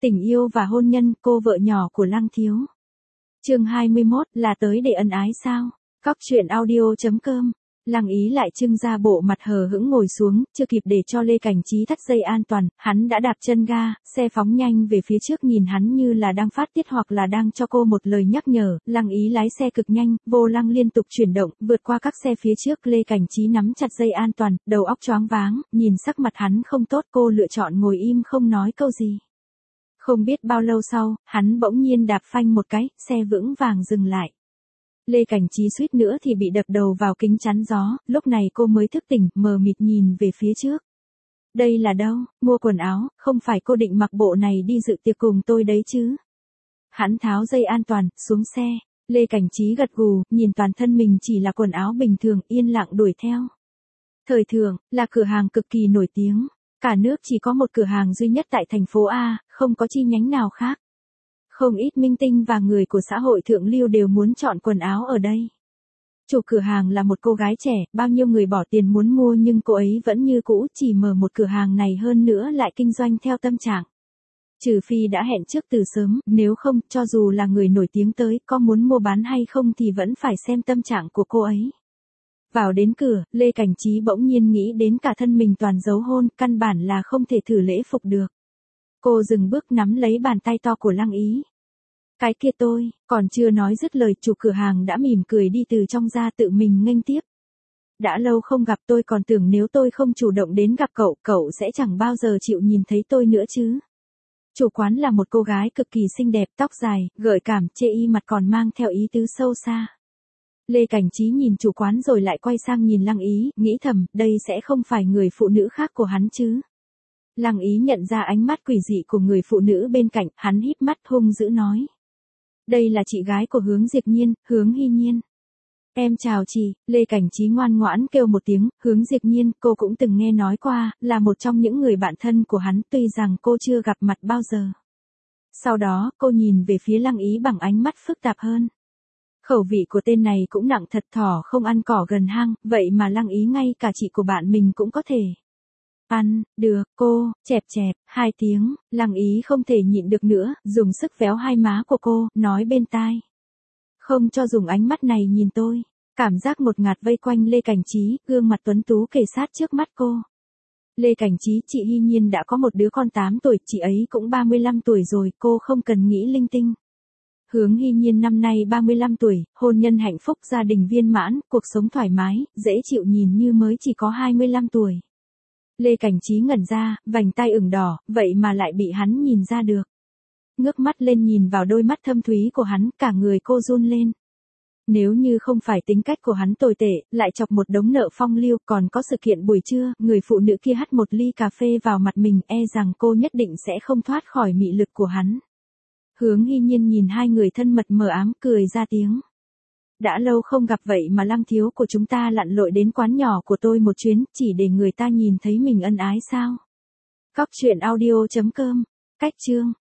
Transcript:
Tình yêu và hôn nhân, cô vợ nhỏ của Lăng Thiếu. Chương 21, là tới để ân ái sao? Cóc truyện audio.com. Lăng Ý lại trưng ra bộ mặt hờ hững ngồi xuống, chưa kịp để cho Lê Cảnh Trí thắt dây an toàn, hắn đã đạp chân ga, xe phóng nhanh về phía trước, nhìn hắn như là đang phát tiết hoặc là đang cho cô một lời nhắc nhở. Lăng Ý lái xe cực nhanh, vô lăng liên tục chuyển động, vượt qua các xe phía trước. Lê Cảnh Trí nắm chặt dây an toàn, đầu óc choáng váng, nhìn sắc mặt hắn không tốt, cô lựa chọn ngồi im không nói câu gì. Không biết bao lâu sau, hắn bỗng nhiên đạp phanh một cái, xe vững vàng dừng lại. Lê Cảnh Trí suýt nữa thì bị đập đầu vào kính chắn gió, lúc này cô mới thức tỉnh, mờ mịt nhìn về phía trước. Đây là đâu? Mua quần áo, không phải cô định mặc bộ này đi dự tiệc cùng tôi đấy chứ? Hắn tháo dây an toàn, xuống xe. Lê Cảnh Trí gật gù, nhìn toàn thân mình chỉ là quần áo bình thường, yên lặng đuổi theo. Thời Thượng, là cửa hàng cực kỳ nổi tiếng. Cả nước chỉ có một cửa hàng duy nhất tại thành phố A, không có chi nhánh nào khác. Không ít minh tinh và người của xã hội thượng lưu đều muốn chọn quần áo ở đây. Chủ cửa hàng là một cô gái trẻ, bao nhiêu người bỏ tiền muốn mua nhưng cô ấy vẫn như cũ, chỉ mở một cửa hàng này, hơn nữa lại kinh doanh theo tâm trạng. Trừ phi đã hẹn trước từ sớm, nếu không, cho dù là người nổi tiếng tới, có muốn mua bán hay không thì vẫn phải xem tâm trạng của cô ấy. Vào đến cửa, Lê Cảnh Trí bỗng nhiên nghĩ đến cả thân mình toàn dấu hôn, căn bản là không thể thử lễ phục được. Cô dừng bước nắm lấy bàn tay to của Lăng Ý. Cái kia tôi, còn chưa nói dứt lời, chủ cửa hàng đã mỉm cười đi từ trong ra, tự mình nghênh tiếp. Đã lâu không gặp, tôi còn tưởng nếu tôi không chủ động đến gặp cậu, cậu sẽ chẳng bao giờ chịu nhìn thấy tôi nữa chứ. Chủ quán là một cô gái cực kỳ xinh đẹp, tóc dài, gợi cảm, chê y mặt còn mang theo ý tứ sâu xa. Lê Cảnh Trí nhìn chủ quán rồi lại quay sang nhìn Lăng Ý, nghĩ thầm, đây sẽ không phải người phụ nữ khác của hắn chứ. Lăng Ý nhận ra ánh mắt quỷ dị của người phụ nữ bên cạnh, hắn híp mắt hung dữ nói. Đây là chị gái của Hướng Diệp Nhiên, Hướng Hy Nhiên. Em chào chị, Lê Cảnh Trí ngoan ngoãn kêu một tiếng. Hướng Diệp Nhiên, cô cũng từng nghe nói qua, là một trong những người bạn thân của hắn, tuy rằng cô chưa gặp mặt bao giờ. Sau đó, cô nhìn về phía Lăng Ý bằng ánh mắt phức tạp hơn. Khẩu vị của tên này cũng nặng thật, thỏ không ăn cỏ gần hang, vậy mà Lăng Ý ngay cả chị của bạn mình cũng có thể ăn, được, cô, chẹp chẹp, 2 tiếng, Lăng Ý không thể nhịn được nữa, dùng sức véo hai má của cô, nói bên tai. Không cho dùng ánh mắt này nhìn tôi. Cảm giác ngột ngạt vây quanh Lê Cảnh Trí, gương mặt tuấn tú kề sát trước mắt cô. Lê Cảnh Trí, chị Hy Nhiên đã có một đứa con 8 tuổi, chị ấy cũng 35 tuổi rồi, cô không cần nghĩ linh tinh. Hướng Hy Nhiên năm nay 35 tuổi, hôn nhân hạnh phúc, gia đình viên mãn, cuộc sống thoải mái, dễ chịu, nhìn như mới chỉ có 25 tuổi. Lê Cảnh Trí ngẩn ra, vành tay ửng đỏ, vậy mà lại bị hắn nhìn ra được. Ngước mắt lên nhìn vào đôi mắt thâm thúy của hắn, cả người cô run lên. Nếu như không phải tính cách của hắn tồi tệ, lại chọc một đống nợ phong lưu, còn có sự kiện buổi trưa, người phụ nữ kia hắt một ly cà phê vào mặt mình, e rằng cô nhất định sẽ không thoát khỏi mị lực của hắn. Hướng Hy Nhiên nhìn hai người thân mật mờ ám, cười ra tiếng. Đã lâu không gặp, vậy mà Lăng thiếu của chúng ta lặn lội đến quán nhỏ của tôi một chuyến, chỉ để người ta nhìn thấy mình ân ái sao? Cóc truyện audio.com. Cách chương.